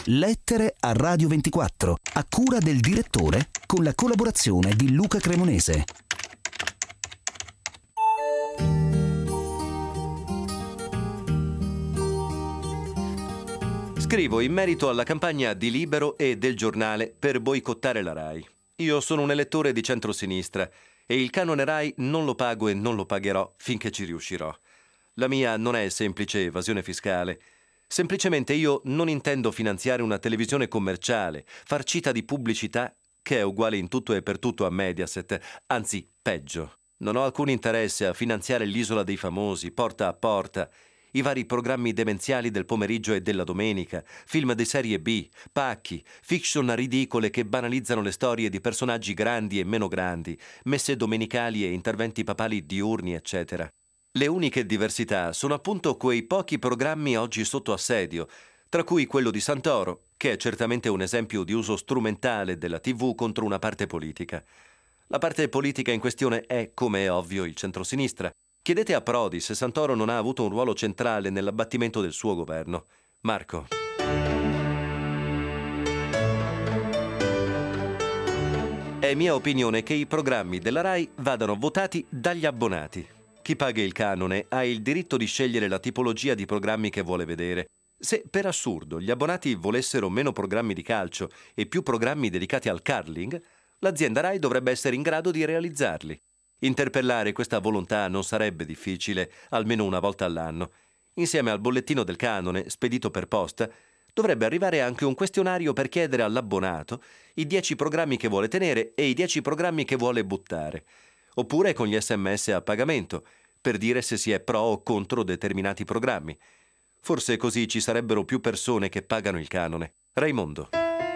Lettere a Radio 24, a cura del direttore, con la collaborazione di Luca Cremonese. Scrivo in merito alla campagna di Libero e del Giornale per boicottare la RAI. Io sono un elettore di centrosinistra e il canone RAI non lo pago e non lo pagherò finché ci riuscirò. La mia non è semplice evasione fiscale. Semplicemente io non intendo finanziare una televisione commerciale, farcita di pubblicità che è uguale in tutto e per tutto a Mediaset, anzi peggio. Non ho alcun interesse a finanziare l'Isola dei Famosi, Porta a Porta, i vari programmi demenziali del pomeriggio e della domenica, film di serie B, pacchi, fiction ridicole che banalizzano le storie di personaggi grandi e meno grandi, messe domenicali e interventi papali diurni, eccetera. Le uniche diversità sono appunto quei pochi programmi oggi sotto assedio, tra cui quello di Santoro, che è certamente un esempio di uso strumentale della TV contro una parte politica. La parte politica in questione è, come è ovvio, il centrosinistra. Chiedete a Prodi se Santoro non ha avuto un ruolo centrale nell'abbattimento del suo governo. Marco. È mia opinione che i programmi della RAI vadano votati dagli abbonati. Chi paga il canone ha il diritto di scegliere la tipologia di programmi che vuole vedere. Se per assurdo gli abbonati volessero meno programmi di calcio e più programmi dedicati al curling, l'azienda RAI dovrebbe essere in grado di realizzarli. Interpellare questa volontà non sarebbe difficile, almeno una volta all'anno. Insieme al bollettino del canone, spedito per posta, dovrebbe arrivare anche un questionario per chiedere all'abbonato i 10 programmi che vuole tenere e i 10 programmi che vuole buttare. Oppure con gli SMS a pagamento, per dire se si è pro o contro determinati programmi. Forse così ci sarebbero più persone che pagano il canone. Raimondo.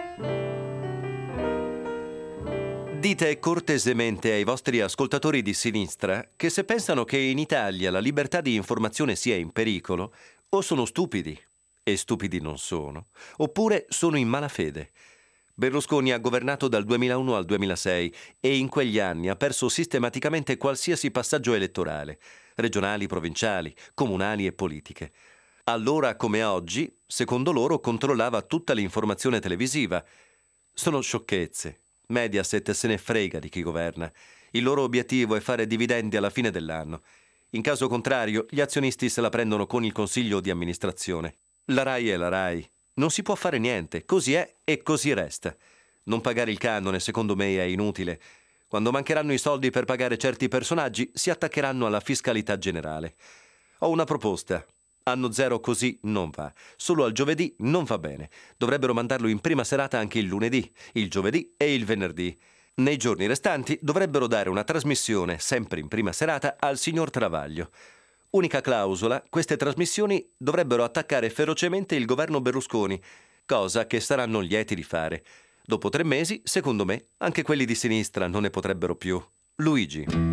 Dite cortesemente ai vostri ascoltatori di sinistra che se pensano che in Italia la libertà di informazione sia in pericolo, o sono stupidi, e stupidi non sono, oppure sono in malafede. Berlusconi ha governato dal 2001 al 2006 e in quegli anni ha perso sistematicamente qualsiasi passaggio elettorale, regionali, provinciali, comunali e politiche. Allora come oggi, secondo loro, controllava tutta l'informazione televisiva. Sono sciocchezze. Mediaset se ne frega di chi governa. Il loro obiettivo è fare dividendi alla fine dell'anno. In caso contrario, gli azionisti se la prendono con il consiglio di amministrazione. La RAI è la RAI. Non si può fare niente. Così è e così resta. Non pagare il canone, secondo me, è inutile. Quando mancheranno i soldi per pagare certi personaggi, si attaccheranno alla fiscalità generale. Ho una proposta. Anno zero così non va. Solo al giovedì non va bene. Dovrebbero mandarlo in prima serata anche il lunedì, il giovedì e il venerdì. Nei giorni restanti dovrebbero dare una trasmissione, sempre in prima serata, al signor Travaglio. Unica clausola, queste trasmissioni dovrebbero attaccare ferocemente il governo Berlusconi, cosa che saranno lieti di fare. Dopo 3 mesi, secondo me, anche quelli di sinistra non ne potrebbero più. Luigi.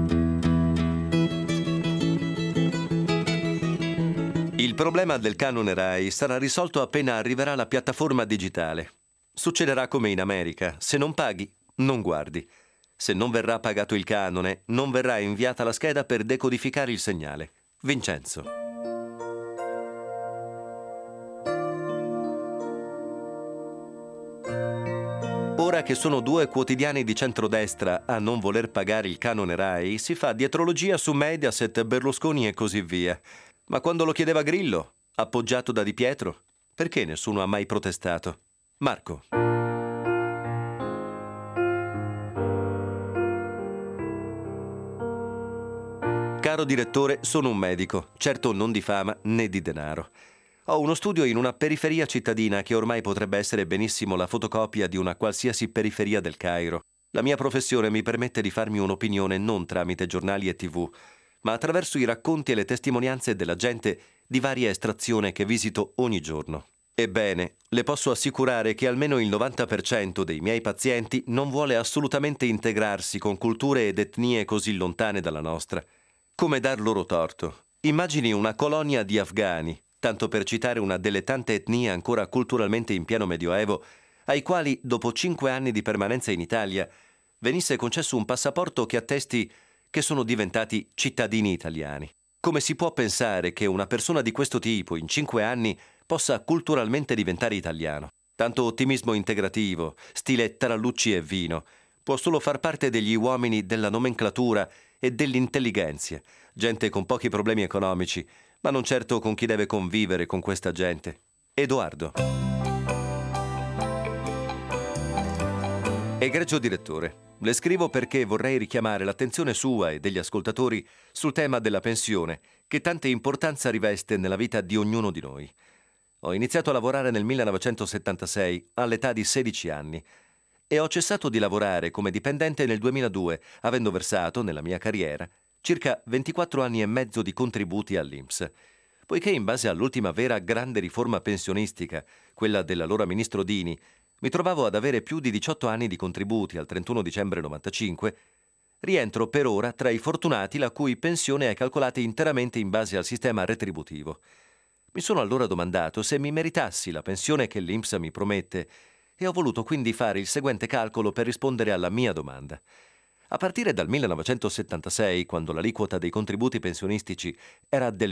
Il problema del canone RAI sarà risolto appena arriverà la piattaforma digitale. Succederà come in America: se non paghi, non guardi. Se non verrà pagato il canone, non verrà inviata la scheda per decodificare il segnale. Vincenzo. Ora che sono 2 quotidiani di centrodestra a non voler pagare il canone RAI, si fa dietrologia su Mediaset, Berlusconi e così via. Ma quando lo chiedeva Grillo, appoggiato da Di Pietro, perché nessuno ha mai protestato? Marco. Caro direttore, sono un medico, certo non di fama né di denaro. Ho uno studio in una periferia cittadina che ormai potrebbe essere benissimo la fotocopia di una qualsiasi periferia del Cairo. La mia professione mi permette di farmi un'opinione non tramite giornali e TV, ma attraverso i racconti e le testimonianze della gente di varia estrazione che visito ogni giorno. Ebbene, le posso assicurare che almeno il 90% dei miei pazienti non vuole assolutamente integrarsi con culture ed etnie così lontane dalla nostra. Come dar loro torto? Immagini una colonia di afghani, tanto per citare una delle tante etnie ancora culturalmente in pieno medioevo, ai quali, dopo 5 anni di permanenza in Italia, venisse concesso un passaporto che attesti che sono diventati cittadini italiani. Come si può pensare che una persona di questo tipo in 5 anni possa culturalmente diventare italiano. Tanto ottimismo integrativo, stile tarallucci e vino, può solo far parte degli uomini della nomenclatura e dell'intelligenza, gente con pochi problemi economici, ma non certo con chi deve convivere con questa gente. Edoardo. Egregio direttore, le scrivo perché vorrei richiamare l'attenzione sua e degli ascoltatori sul tema della pensione, che tanta importanza riveste nella vita di ognuno di noi. Ho iniziato a lavorare nel 1976 all'età di 16 anni e ho cessato di lavorare come dipendente nel 2002, avendo versato, nella mia carriera, circa 24 anni e mezzo di contributi all'INPS, poiché in base all'ultima vera grande riforma pensionistica, quella dell'allora ministro Dini, mi trovavo ad avere più di 18 anni di contributi al 31 dicembre 95, rientro per ora tra i fortunati la cui pensione è calcolata interamente in base al sistema retributivo. Mi sono allora domandato se mi meritassi la pensione che l'INPS mi promette e ho voluto quindi fare il seguente calcolo per rispondere alla mia domanda. A partire dal 1976, quando l'aliquota dei contributi pensionistici era del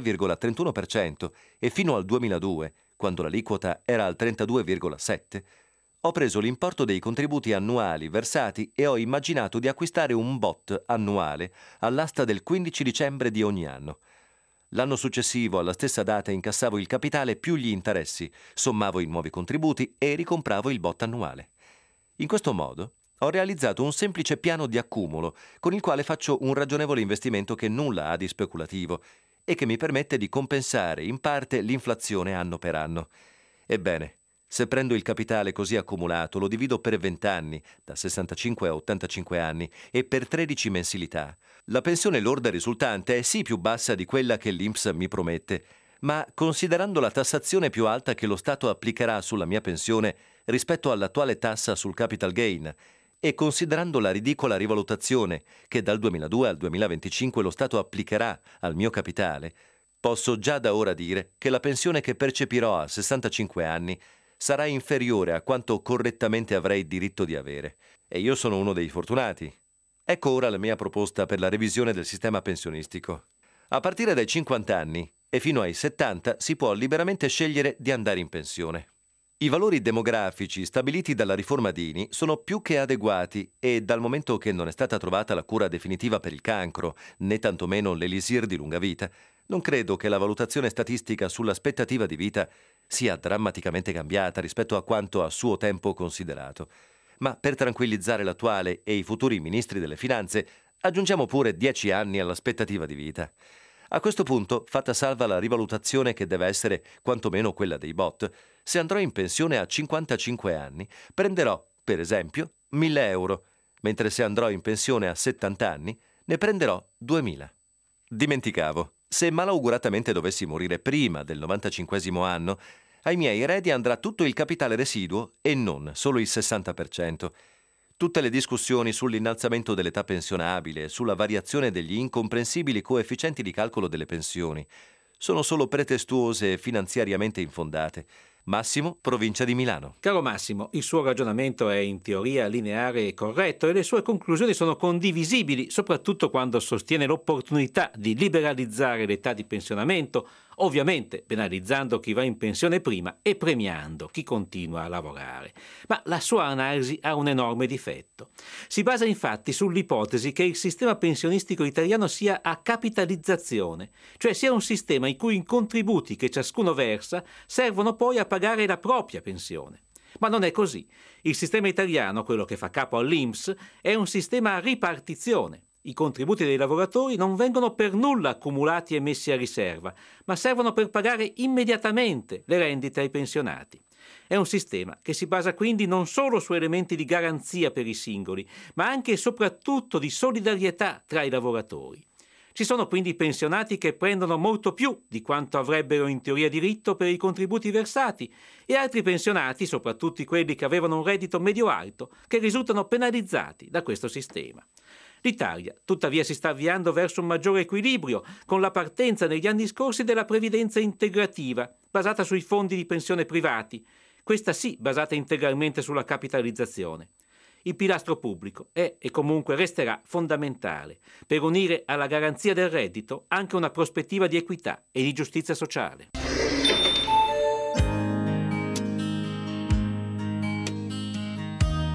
23,31% e fino al 2002, quando l'aliquota era al 32,7%, ho preso l'importo dei contributi annuali versati e ho immaginato di acquistare un BOT annuale all'asta del 15 dicembre di ogni anno. L'anno successivo, alla stessa data, incassavo il capitale più gli interessi, sommavo i nuovi contributi e ricompravo il BOT annuale. In questo modo ho realizzato un semplice piano di accumulo con il quale faccio un ragionevole investimento che nulla ha di speculativo e che mi permette di compensare in parte l'inflazione anno per anno. Ebbene, se prendo il capitale così accumulato, lo divido per 20 anni, da 65 a 85 anni, e per 13 mensilità, la pensione lorda risultante è sì più bassa di quella che l'INPS mi promette, ma considerando la tassazione più alta che lo Stato applicherà sulla mia pensione rispetto all'attuale tassa sul capital gain, e considerando la ridicola rivalutazione che dal 2002 al 2025 lo Stato applicherà al mio capitale, posso già da ora dire che la pensione che percepirò a 65 anni sarà inferiore a quanto correttamente avrei diritto di avere. E io sono uno dei fortunati. Ecco ora la mia proposta per la revisione del sistema pensionistico. A partire dai 50 anni e fino ai 70 si può liberamente scegliere di andare in pensione. I valori demografici stabiliti dalla riforma Dini sono più che adeguati e dal momento che non è stata trovata la cura definitiva per il cancro, né tantomeno l'elisir di lunga vita, non credo che la valutazione statistica sull'aspettativa di vita sia drammaticamente cambiata rispetto a quanto a suo tempo considerato. Ma per tranquillizzare l'attuale e i futuri ministri delle finanze, aggiungiamo pure 10 anni all'aspettativa di vita. A questo punto, fatta salva la rivalutazione che deve essere quantomeno quella dei BOT, se andrò in pensione a 55 anni, prenderò, per esempio, 1.000 euro, mentre se andrò in pensione a 70 anni, ne prenderò 2.000. Dimenticavo, se malauguratamente dovessi morire prima del 95esimo anno, ai miei eredi andrà tutto il capitale residuo e non solo il 60%. Tutte le discussioni sull'innalzamento dell'età pensionabile e sulla variazione degli incomprensibili coefficienti di calcolo delle pensioni sono solo pretestuose e finanziariamente infondate. Massimo, provincia di Milano. Caro Massimo, il suo ragionamento è in teoria lineare e corretto e le sue conclusioni sono condivisibili, soprattutto quando sostiene l'opportunità di liberalizzare l'età di pensionamento, ovviamente penalizzando chi va in pensione prima e premiando chi continua a lavorare. Ma la sua analisi ha un enorme difetto. Si basa infatti sull'ipotesi che il sistema pensionistico italiano sia a capitalizzazione, cioè sia un sistema in cui i contributi che ciascuno versa servono poi a pagare la propria pensione. Ma non è così. Il sistema italiano, quello che fa capo all'INPS, è un sistema a ripartizione. I contributi dei lavoratori non vengono per nulla accumulati e messi a riserva, ma servono per pagare immediatamente le rendite ai pensionati. È un sistema che si basa quindi non solo su elementi di garanzia per i singoli, ma anche e soprattutto di solidarietà tra i lavoratori. Ci sono quindi pensionati che prendono molto più di quanto avrebbero in teoria diritto per i contributi versati e altri pensionati, soprattutto quelli che avevano un reddito medio-alto, che risultano penalizzati da questo sistema. L'Italia, tuttavia, si sta avviando verso un maggiore equilibrio con la partenza negli anni scorsi della previdenza integrativa, basata sui fondi di pensione privati, questa sì basata integralmente sulla capitalizzazione. Il pilastro pubblico è e comunque resterà fondamentale per unire alla garanzia del reddito anche una prospettiva di equità e di giustizia sociale.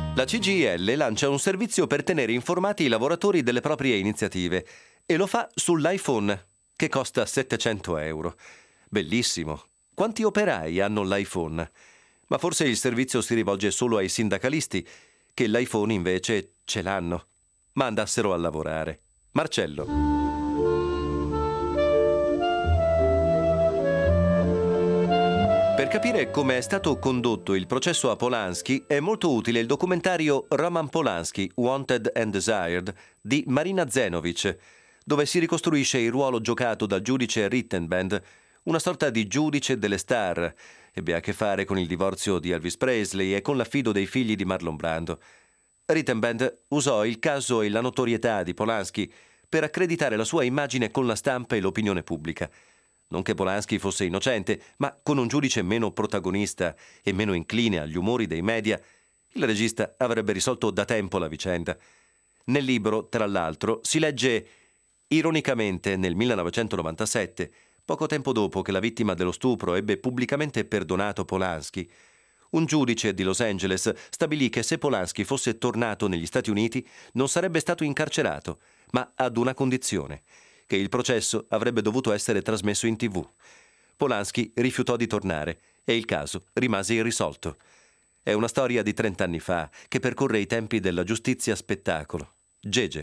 La CGIL lancia un servizio per tenere informati i lavoratori delle proprie iniziative e lo fa sull'iPhone, che costa 700 euro. Bellissimo! Quanti operai hanno l'iPhone? Ma forse il servizio si rivolge solo ai sindacalisti, che l'iPhone invece ce l'hanno. Ma andassero a lavorare. Marcello. Per capire come è stato condotto il processo a Polanski è molto utile il documentario Roman Polanski, Wanted and Desired di Marina Zenovic, dove si ricostruisce il ruolo giocato dal giudice Rittenband, una sorta di giudice delle star. Ebbe a che fare con il divorzio di Elvis Presley e con l'affido dei figli di Marlon Brando. Rittenband usò il caso e la notorietà di Polanski per accreditare la sua immagine con la stampa e l'opinione pubblica. Non che Polanski fosse innocente, ma con un giudice meno protagonista e meno incline agli umori dei media, il regista avrebbe risolto da tempo la vicenda. Nel libro, tra l'altro, si legge: ironicamente, nel 1997, poco tempo dopo che la vittima dello stupro ebbe pubblicamente perdonato Polanski, un giudice di Los Angeles stabilì che se Polanski fosse tornato negli Stati Uniti non sarebbe stato incarcerato, ma ad una condizione: che il processo avrebbe dovuto essere trasmesso in TV. Polanski rifiutò di tornare e il caso rimase irrisolto. È una storia di 30 anni fa che percorre i tempi della giustizia spettacolo. Gege.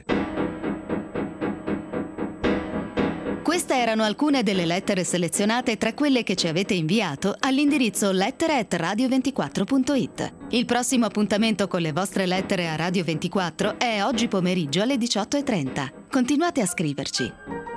Queste erano alcune delle lettere selezionate tra quelle che ci avete inviato all'indirizzo lettere@radio24.it. Il prossimo appuntamento con le vostre lettere a Radio 24 è oggi pomeriggio alle 18:30. Continuate a scriverci.